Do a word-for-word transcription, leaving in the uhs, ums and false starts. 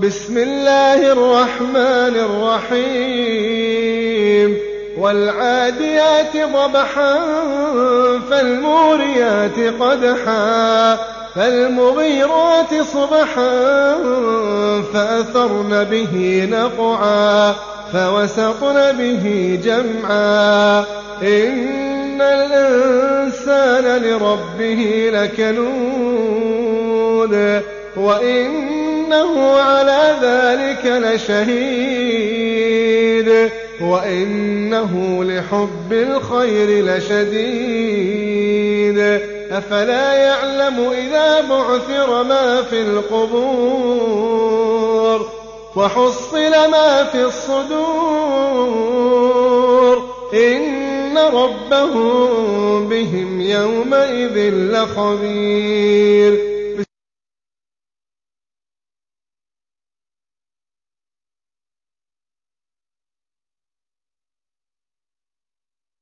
بسم الله الرحمن الرحيم والعاديات ضبحا فالموريات قدحا فالمغيرات صبحا فأثرن به نقعا فوسطن به جمعا إن الإنسان لربه لكنود وإنه على ذلك لشهيد وإنه لحب الخير لشديد أفلا يعلم إذا بعثر ما في القبور وحصل ما في الصدور إن ربهم بهم يومئذ لخبير